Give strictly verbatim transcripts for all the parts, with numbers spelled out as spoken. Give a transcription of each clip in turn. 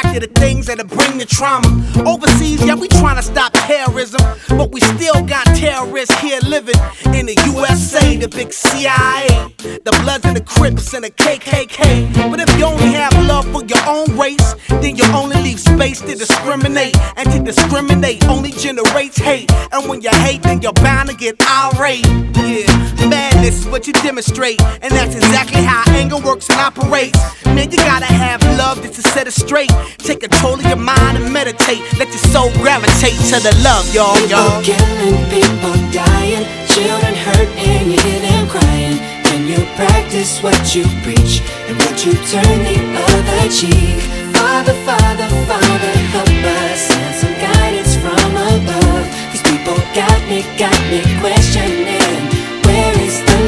to the things that'll bring the trauma. Overseas, yeah, we tryna stop terrorism, but we still got terrorists here living in the U S A, the big C I A, the Bloods and the Crips and the K K K. But if you only have love for your own race, then you only leave space to discriminate. And to discriminate only generates hate. And when you hate, then you're bound to get irate. Yeah, madness is what you demonstrate, and that's exactly how anger works and operates. Man, you gotta have love just to set it straight. Take control of your mind and meditate. Let your soul gravitate to the love, y'all, y'all. People killing, people dying, children hurt and you hear them crying. When you practice what you preach, and would you turn the other cheek? Father, Father, Father, help us, send some guidance from above. These people got me, got me questioning, where is the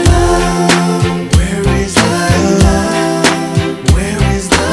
love? Where is the love? Where is the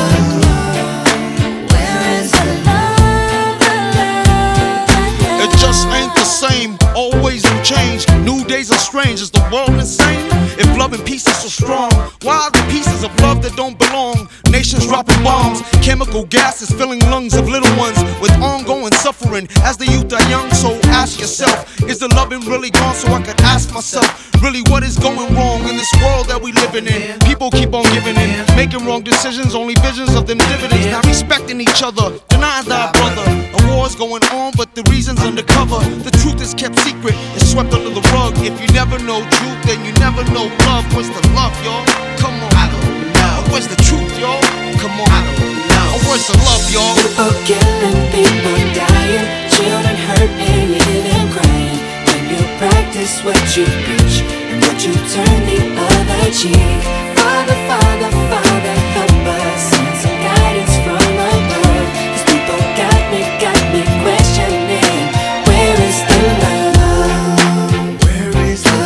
love? Where is the love? The love, the love? It just ain't the same, always new change. New days are strange, is the world insane? If love and peace is so strong, why are the pieces of love that don't belong? Nations dropping bombs, chemical gases filling lungs of little ones with ongoing suffering as the youth are young. So ask yourself, is the loving really gone? So I could ask myself, really what is going wrong in this world that we living in? People keep on giving in, making wrong decisions, only visions of them dividends. Not respecting each other, denying thy brother. A war's going on, but the reason's undercover. The truth is kept secret, it's swept under the rug. If you never know truth, then you never know love. Where's the love, y'all? Come on. I don't know. Where's the truth, y'all? Come on. I don't know. Where's the love, y'all? People killing, people dying, children hurt and you hear them crying. When you practice what you preach, and would you turn the other cheek? Father, Father, Father, help us, send some guidance from above. These people got me, got me questioning, where is the love? Where is the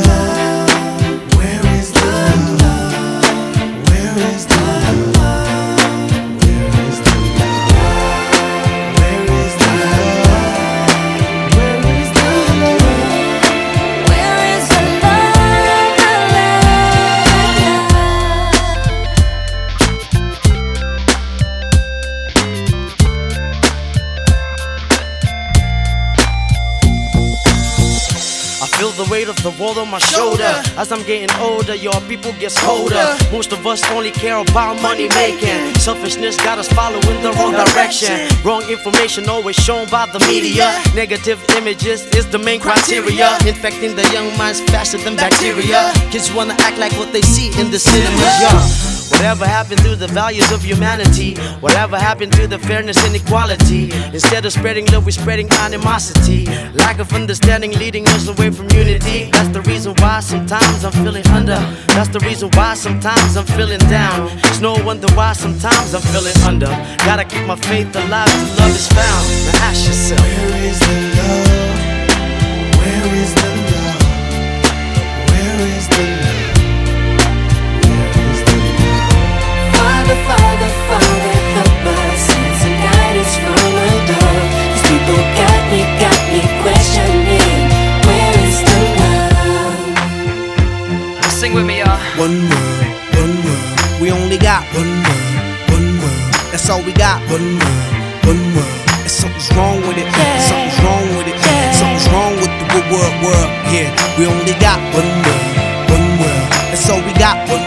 love? Where is the love? Where is the love? Where is the love? Where is the love? Where is the love? Where is the love? I feel the weight of the world on my shoulder. As I'm getting older, your people get colder. Most of us only care about money making. Selfishness got us following the wrong direction. Wrong information always shown by the media. Negative images is the main criteria, infecting the young minds faster than bacteria. Kids wanna act like what they see in the cinema. Yeah. Whatever happened to the values of humanity? Whatever happened to the fairness and equality? Instead of spreading love, we're spreading animosity. Lack of understanding leading us away from unity. That's the reason why sometimes I'm feeling under. That's the reason why sometimes I'm feeling down. It's no wonder why sometimes I'm feeling under. Gotta keep my faith alive till love is found. Now ask yourself, Where is the love? Where is the love? Where is the love? Father, Father, Father, help us, send some guidance from above. These people got me, got me questioning, where is the love? sing with me, y'all. One world, one world. We only got one world, one world. That's all we got. One world, one world. And something's wrong with it. Something's wrong with it. Something's wrong with the good world, world. Yeah, we only got one world, one world. That's all we got. One